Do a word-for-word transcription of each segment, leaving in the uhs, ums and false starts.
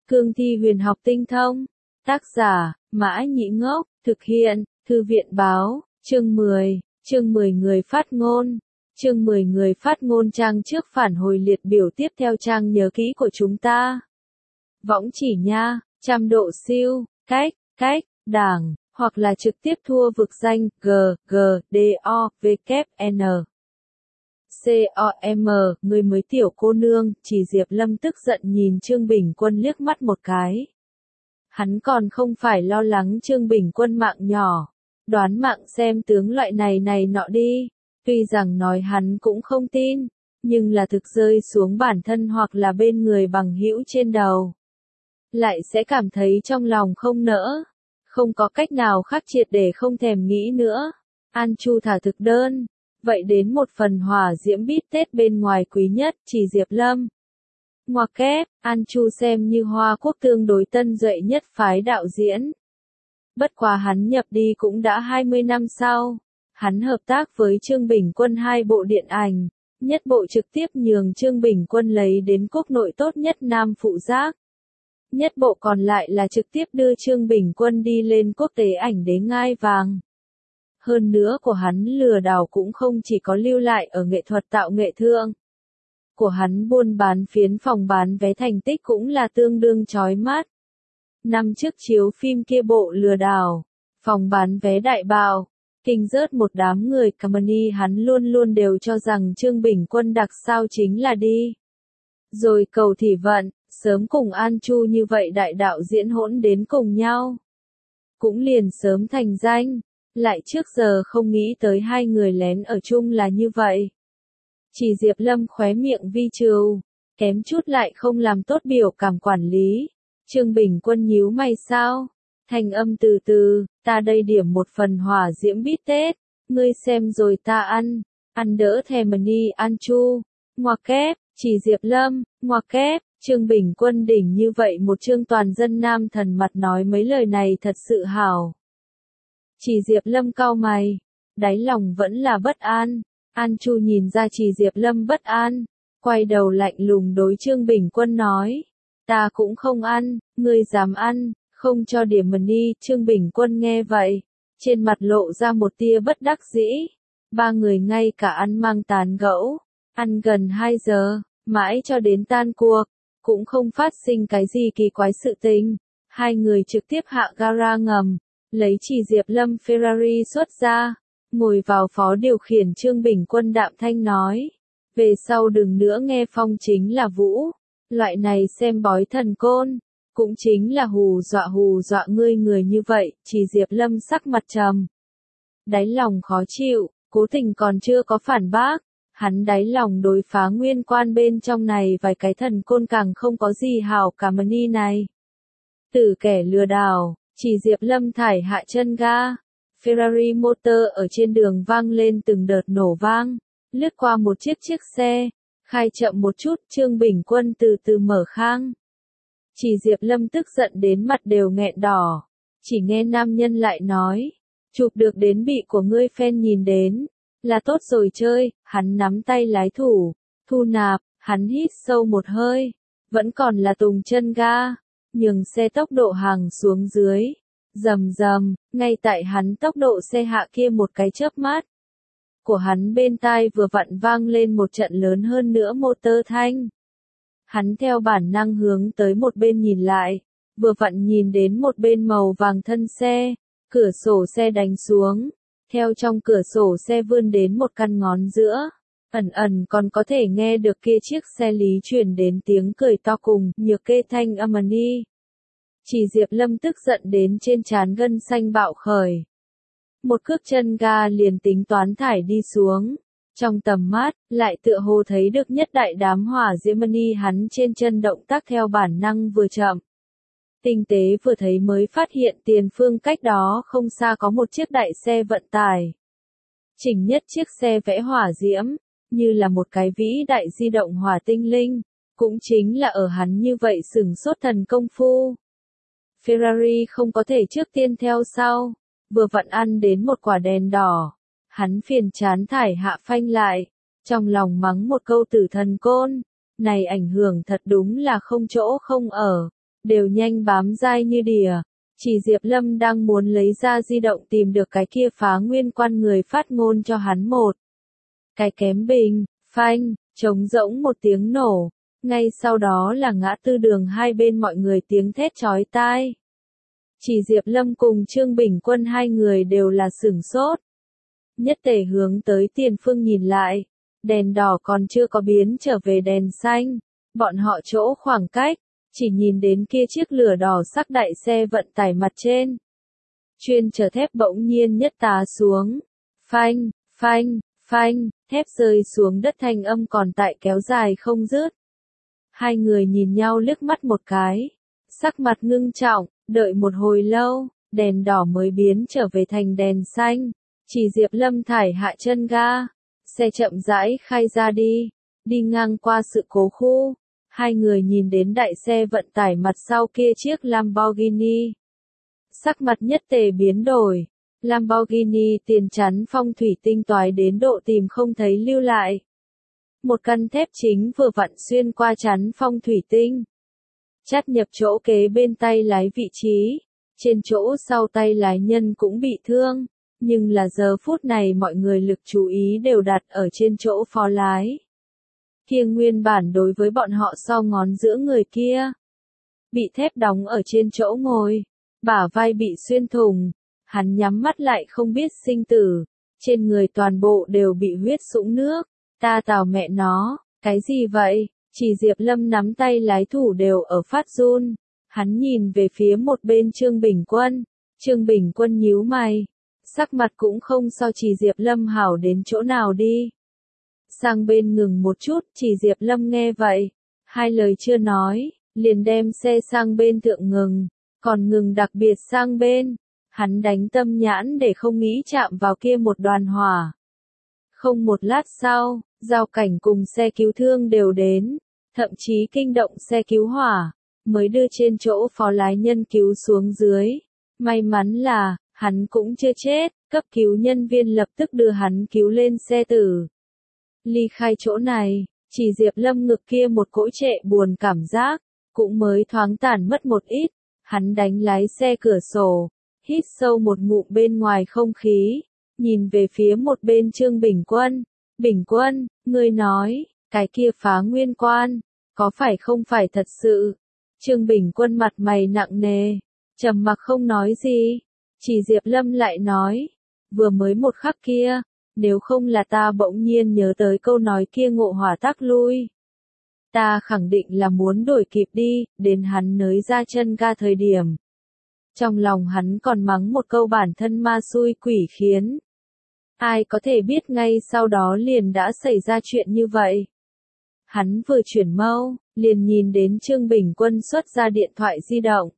Cương thi huyền học tinh thông. Tác giả, Mã Nhĩ Ngốc, thực hiện, Thư viện báo, chương mười, chương mười người phát ngôn. Chương mười người phát ngôn trang trước phản hồi liệt biểu tiếp theo trang nhớ kỹ của chúng ta. Võng chỉ nha, trăm độ siêu, cách, cách, đảng, hoặc là trực tiếp thua vực danh, G, G, D, O, V, N. C, O, M, người mới tiểu cô nương, chỉ Diệp Lâm tức giận nhìn Trương Bình Quân liếc mắt một cái. Hắn còn không phải lo lắng Trương Bình Quân mạng nhỏ, đoán mạng xem tướng loại này này nọ đi, tuy rằng nói hắn cũng không tin, nhưng là thực rơi xuống bản thân hoặc là bên người bằng hữu trên đầu. Lại sẽ cảm thấy trong lòng không nỡ, không có cách nào khác triệt để không thèm nghĩ nữa. An Chu thả thực đơn, vậy đến một phần hỏa diễm bít tết bên ngoài quý nhất, chỉ Diệp Lâm. Ngoặc kép, An Chu xem như Hoa Quốc tương đối tân dậy nhất phái đạo diễn. Bất quá hắn nhập đi cũng đã hai mươi năm sau. Hắn hợp tác với Trương Bình Quân hai bộ điện ảnh, nhất bộ trực tiếp nhường Trương Bình Quân lấy đến quốc nội tốt nhất nam phụ giác. Nhất bộ còn lại là trực tiếp đưa Trương Bình Quân đi lên quốc tế ảnh đế ngai vàng. Hơn nữa của hắn lừa đảo cũng không chỉ có lưu lại ở nghệ thuật tạo nghệ thượng. Của hắn buôn bán phiến phòng bán vé thành tích cũng là tương đương chói mắt. Năm trước chiếu phim kia bộ lừa đảo, phòng bán vé đại bạo, kinh rớt một đám người Kamani, hắn luôn luôn đều cho rằng Trương Bình Quân đặc sao chính là đi. Rồi cầu thị vận, sớm cùng An Chu như vậy đại đạo diễn hỗn đến cùng nhau. Cũng liền sớm thành danh, lại trước giờ không nghĩ tới hai người lén ở chung là như vậy. Chỉ Diệp Lâm khóe miệng vi trừ, kém chút lại không làm tốt biểu cảm quản lý. Trương Bình Quân nhíu mày sao? Thành âm từ từ, ta đây điểm một phần hỏa diễm bít tết, ngươi xem rồi ta ăn, ăn đỡ thèm ni An Chu. Ngoặc kép, chỉ Diệp Lâm, ngoặc kép, Trương Bình Quân đỉnh như vậy một trương toàn dân nam thần mặt nói mấy lời này thật sự hảo. Chỉ Diệp Lâm cau mày, đáy lòng vẫn là bất an. An Chu nhìn ra Chỉ Diệp Lâm bất an, quay đầu lạnh lùng đối Trương Bình Quân nói, ta cũng không ăn, ngươi dám ăn, không cho điểm ni. Trương Bình Quân nghe vậy, trên mặt lộ ra một tia bất đắc dĩ. Ba người ngay cả ăn mang tán gẫu, ăn gần hai giờ, mãi cho đến tan cuộc, cũng không phát sinh cái gì kỳ quái sự tình. Hai người trực tiếp hạ gara ngầm, lấy Chỉ Diệp Lâm Ferrari xuất ra, ngồi vào phó điều khiển. Trương Bình Quân đạm thanh nói, về sau đừng nữa nghe phong chính là vũ, loại này xem bói thần côn, cũng chính là hù dọa hù dọa ngươi người như vậy. Chỉ Diệp Lâm sắc mặt trầm, đáy lòng khó chịu, cố tình còn chưa có phản bác, hắn đáy lòng đối phá nguyên quan bên trong này vài cái thần côn càng không có gì hảo cả mani này. Từ kẻ lừa đảo, Chỉ Diệp Lâm thải hạ chân ga, Ferrari motor ở trên đường vang lên từng đợt nổ vang, lướt qua một chiếc chiếc xe, khai chậm một chút. Trương Bình Quân từ từ mở khang. Chỉ Diệp Lâm tức giận đến mặt đều nghẹn đỏ, chỉ nghe nam nhân lại nói, chụp được đến bị của ngươi fan nhìn đến, là tốt rồi chơi. Hắn nắm tay lái thủ, thu nạp, hắn hít sâu một hơi, vẫn còn là tùng chân ga, nhường xe tốc độ hàng xuống dưới, rầm rầm, ngay tại hắn tốc độ xe hạ kia một cái chớp mắt. Của hắn bên tai vừa vặn vang lên một trận lớn hơn nữa motor thanh. Hắn theo bản năng hướng tới một bên nhìn lại, vừa vặn nhìn đến một bên màu vàng thân xe, cửa sổ xe đánh xuống, theo trong cửa sổ xe vươn đến một căn ngón giữa, ẩn ẩn còn có thể nghe được kia chiếc xe lý truyền đến tiếng cười to cùng nhược kê thanh âm ni. Chỉ Diệp Lâm tức giận đến trên trán gân xanh bạo khởi, một cước chân ga liền tính toán thải đi xuống. Trong tầm mắt, lại tựa hồ thấy được nhất đại đám hỏa diễm ni. Hắn trên chân động tác theo bản năng vừa chậm, tinh tế vừa thấy mới phát hiện tiền phương cách đó không xa có một chiếc đại xe vận tải. Chỉnh nhất chiếc xe vẽ hỏa diễm, như là một cái vĩ đại di động hỏa tinh linh, cũng chính là ở hắn như vậy sừng sốt thần công phu. Ferrari không có thể trước tiên theo sau, vừa vặn ăn đến một quả đèn đỏ. Hắn phiền chán thải hạ phanh lại, trong lòng mắng một câu tử thần côn, này ảnh hưởng thật đúng là không chỗ không ở. đều nhanh bám dai như đỉa. Chỉ Diệp Lâm đang muốn lấy ra di động tìm được cái kia Phá Nguyên Quan người phát ngôn cho hắn một cái kém bình, phanh, trống rỗng một tiếng nổ. Ngay sau đó là ngã tư đường hai bên mọi người tiếng thét chói tai. Chỉ Diệp Lâm cùng Trương Bình Quân hai người đều là sửng sốt. Nhất Tề hướng tới tiền phương nhìn lại, đèn đỏ còn chưa có biến trở về đèn xanh, bọn họ chỗ khoảng cách, chỉ nhìn đến kia chiếc lửa đỏ sắc đại xe vận tải mặt trên. Chuyên chở thép bỗng nhiên nhất tá xuống, phanh, phanh, phanh, thép rơi xuống đất thanh âm còn tại kéo dài không dứt. Hai người nhìn nhau liếc mắt một cái, sắc mặt ngưng trọng, đợi một hồi lâu, đèn đỏ mới biến trở về thành đèn xanh. Chỉ Diệp Lâm thải hạ chân ga, xe chậm rãi khai ra đi, đi ngang qua sự cố khu. Hai người nhìn đến đại xe vận tải mặt sau kia chiếc Lamborghini. Sắc mặt Nhất Tề biến đổi, Lamborghini tiền chắn phong thủy tinh toái đến độ tìm không thấy lưu lại. Một căn thép chính vừa vặn xuyên qua chắn phong thủy tinh, chắt nhập chỗ kế bên tay lái vị trí, trên chỗ sau tay lái nhân cũng bị thương, nhưng là giờ phút này mọi người lực chú ý đều đặt ở trên chỗ phó lái. Kia nguyên bản đối với bọn họ so ngón giữa người kia, bị thép đóng ở trên chỗ ngồi, bả vai bị xuyên thủng, hắn nhắm mắt lại không biết sinh tử, trên người toàn bộ đều bị huyết sũng nước. Ta tào mẹ nó, cái gì vậy? Chỉ Diệp Lâm nắm tay lái thủ đều ở phát run. Hắn nhìn về phía một bên Trương Bình Quân. Trương Bình Quân nhíu mày, sắc mặt cũng không so Chỉ Diệp Lâm hảo đến chỗ nào đi. Sang bên ngừng một chút, Chỉ Diệp Lâm nghe vậy, hai lời chưa nói, liền đem xe sang bên thượng ngừng, còn ngừng đặc biệt sang bên. Hắn đánh tâm nhãn để không nghĩ chạm vào kia một đoàn hỏa. Không một lát sau, giao cảnh cùng xe cứu thương đều đến, thậm chí kinh động xe cứu hỏa, mới đưa trên chỗ phó lái nhân cứu xuống dưới. May mắn là, hắn cũng chưa chết, cấp cứu nhân viên lập tức đưa hắn cứu lên xe tử. Ly khai chỗ này, Chỉ Diệp Lâm ngực kia một cỗ trệ buồn cảm giác, cũng mới thoáng tản mất một ít. Hắn đánh lái xe cửa sổ, hít sâu một ngụm bên ngoài không khí, nhìn về phía một bên Trương Bình Quân. Bình Quân, ngươi nói, cái kia Phá Nguyên Quan, có phải không phải thật sự? Trương Bình Quân mặt mày nặng nề, trầm mặc không nói gì. Chỉ Diệp Lâm lại nói, vừa mới một khắc kia, nếu không là ta bỗng nhiên nhớ tới câu nói kia ngộ hỏa tắc lui. Ta khẳng định là muốn đổi kịp đi, đến hắn nới ra chân ga thời điểm. Trong lòng hắn còn mắng một câu bản thân ma xui quỷ khiến. Ai có thể biết ngay sau đó liền đã xảy ra chuyện như vậy. Hắn vừa chuyển mâu, liền nhìn đến Trương Bình Quân xuất ra điện thoại di động.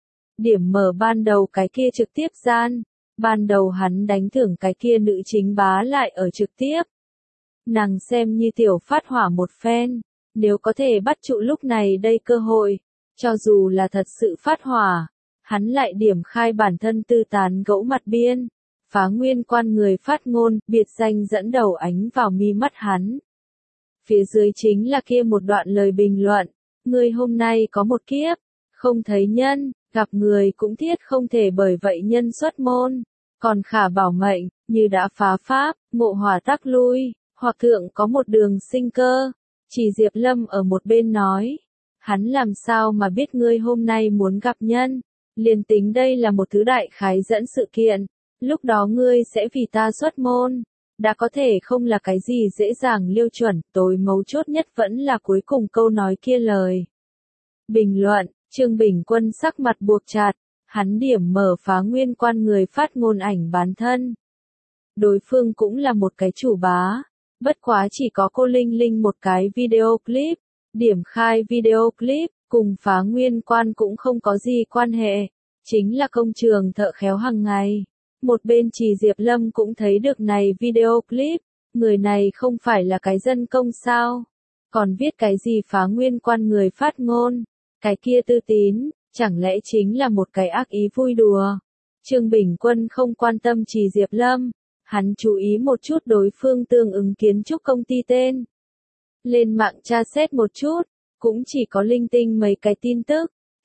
Điểm mở ban đầu cái kia trực tiếp gian. Ban đầu hắn đánh thưởng cái kia nữ chính bá lại ở trực tiếp. Nàng xem như tiểu phát hỏa một phen. Nếu có thể bắt trụ lúc này đây cơ hội, cho dù là thật sự phát hỏa, hắn lại điểm khai bản thân tư tán gẫu mặt biên. Phá Nguyên Quan người phát ngôn, biệt danh dẫn đầu ánh vào mi mắt hắn. Phía dưới chính là kia một đoạn lời bình luận, ngươi hôm nay có một kiếp, không thấy nhân, gặp người cũng thiết không thể bởi vậy nhân xuất môn, còn khả bảo mệnh, như đã phá pháp, ngộ hỏa tắc lui, hoặc thượng có một đường sinh cơ. Chỉ Diệp Lâm ở một bên nói, hắn làm sao mà biết ngươi hôm nay muốn gặp nhân, liền tính đây là một thứ đại khái dẫn sự kiện. Lúc đó ngươi sẽ vì ta xuất môn, đã có thể không là cái gì dễ dàng liêu chuẩn, tối mấu chốt nhất vẫn là cuối cùng câu nói kia lời. Bình luận, Trương Bình Quân sắc mặt buộc chặt, hắn điểm mở Phá Nguyên Quan người phát ngôn ảnh bán thân. Đối phương cũng là một cái chủ bá, bất quá chỉ có cô Linh Linh một cái video clip, điểm khai video clip, cùng Phá Nguyên Quan cũng không có gì quan hệ, chính là công trường thợ khéo hàng ngày. Một bên Chỉ Diệp Lâm cũng thấy được này video clip, người này không phải là cái dân công sao, còn viết cái gì Phá Nguyên Quan người phát ngôn, cái kia Tư Tín, chẳng lẽ chính là một cái ác ý vui đùa. Trương Bình Quân không quan tâm Chỉ Diệp Lâm, hắn chú ý một chút đối phương tương ứng kiến trúc công ty tên. Lên mạng tra xét một chút, cũng chỉ có linh tinh mấy cái tin tức,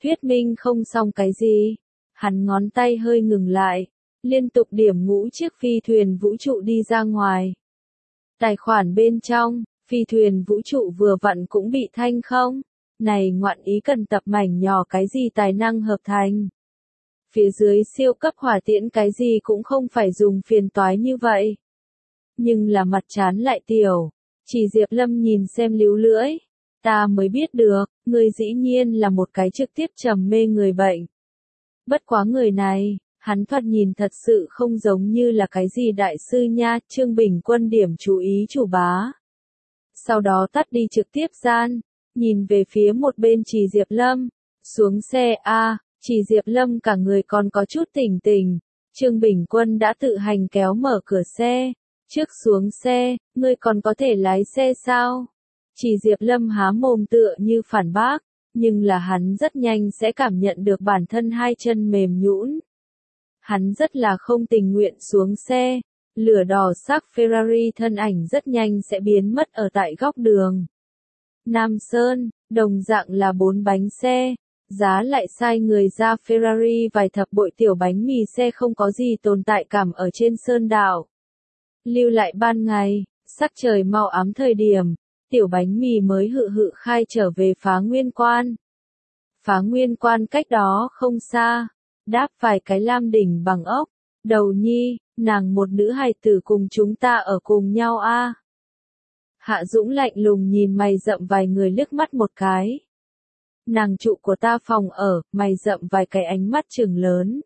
thuyết minh không xong cái gì. Hắn ngón tay hơi ngừng lại, liên tục điểm ngũ chiếc phi thuyền vũ trụ đi ra ngoài. Tài khoản bên trong, phi thuyền vũ trụ vừa vặn cũng bị thanh không. Này ngoạn ý cần tập mảnh nhỏ cái gì tài năng hợp thành. Phía dưới siêu cấp hỏa tiễn cái gì cũng không phải dùng phiền toái như vậy. Nhưng là mặt chán lại tiểu. Chỉ Diệp Lâm nhìn xem líu lưỡi. Ta mới biết được, người dĩ nhiên là một cái trực tiếp trầm mê người bệnh. Bất quá người này, hắn thoạt nhìn thật sự không giống như là cái gì đại sư nha. Trương Bình Quân điểm chú ý chủ bá. Sau đó tắt đi trực tiếp gian, nhìn về phía một bên Chỉ Diệp Lâm. Xuống xe a. Chỉ Diệp Lâm cả người còn có chút tỉnh tỉnh. Trương Bình Quân đã tự hành kéo mở cửa xe. Trước xuống xe, ngươi còn có thể lái xe sao? Chỉ Diệp Lâm há mồm tựa như phản bác, nhưng là hắn rất nhanh sẽ cảm nhận được bản thân hai chân mềm nhũn. Hắn rất là không tình nguyện xuống xe, lửa đỏ sắc Ferrari thân ảnh rất nhanh sẽ biến mất ở tại góc đường. Nam Sơn, đồng dạng là bốn bánh xe, giá lại sai người ra Ferrari vài thập bội tiểu bánh mì xe không có gì tồn tại cảm ở trên sơn đảo. Lưu lại ban ngày, sắc trời mau ám thời điểm, tiểu bánh mì mới hự hự khai trở về Phá Nguyên Quan. Phá Nguyên Quan cách đó không xa, đáp vài cái lam đỉnh bằng ốc, đầu nhi, nàng một nữ hài tử cùng chúng ta ở cùng nhau a. Hạ Dũng lạnh lùng nhìn mày rậm vài người liếc mắt một cái. Nàng trụ của ta phòng ở, mày rậm vài cái ánh mắt trừng lớn.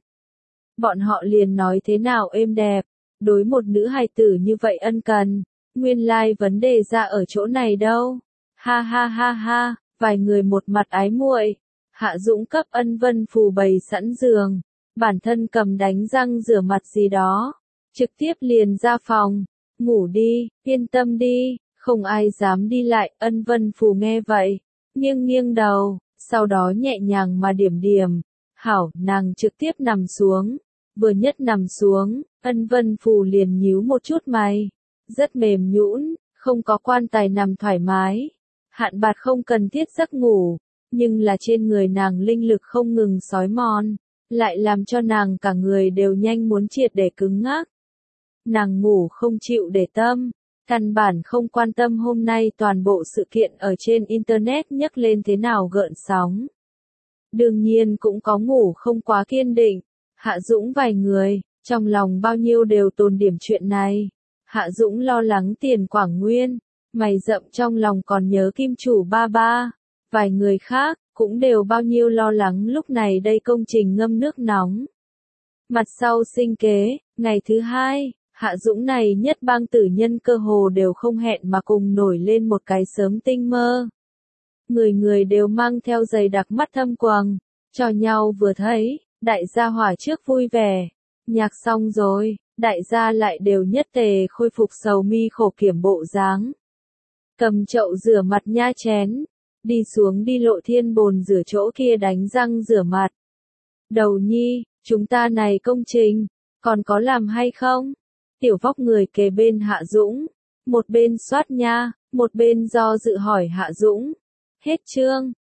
Bọn họ liền nói thế nào êm đẹp, đối một nữ hài tử như vậy ân cần, nguyên lai like vấn đề ra ở chỗ này đâu. Ha ha ha ha, vài người một mặt ái muội. Hạ Dũng cấp Ân Vân Phù bày sẵn giường, bản thân cầm đánh răng rửa mặt gì đó, trực tiếp liền ra phòng, ngủ đi, yên tâm đi, không ai dám đi lại. Ân Vân Phù nghe vậy, nghiêng nghiêng đầu, sau đó nhẹ nhàng mà điểm điểm, hảo, nàng trực tiếp nằm xuống, vừa nhất nằm xuống, Ân Vân Phù liền nhíu một chút mày, rất mềm nhũn, không có quan tài nằm thoải mái, Hạn Bạt không cần thiết giấc ngủ. Nhưng là trên người nàng linh lực không ngừng xói mòn, lại làm cho nàng cả người đều nhanh muốn triệt để cứng ngắc. Nàng ngủ không chịu để tâm, căn bản không quan tâm hôm nay toàn bộ sự kiện ở trên Internet nhấc lên thế nào gợn sóng. Đương nhiên cũng có ngủ không quá kiên định, Hạ Dũng vài người, trong lòng bao nhiêu đều tồn điểm chuyện này. Hạ Dũng lo lắng Tiền Quảng Nguyên, mày rậm trong lòng còn nhớ Kim Chủ ba ba. Vài người khác, cũng đều bao nhiêu lo lắng lúc này đây công trình ngâm nước nóng. Mặt sau sinh kế, ngày thứ hai, Hạ Dũng này nhất bang tử nhân cơ hồ đều không hẹn mà cùng nổi lên một cái sớm tinh mơ. Người người đều mang theo giày đặc mắt thâm quầng, cho nhau vừa thấy, đại gia hỏa trước vui vẻ. Nhạc xong rồi, đại gia lại đều nhất tề khôi phục sầu mi khổ kiểm bộ dáng. Cầm chậu rửa mặt nha chén. Đi xuống đi Lộ Thiên bồn rửa chỗ kia đánh răng rửa mặt. Đầu nhi, chúng ta này công trình, còn có làm hay không? Tiểu vóc người kề bên Hạ Dũng, một bên soát nha, một bên do dự hỏi Hạ Dũng. Hết chương.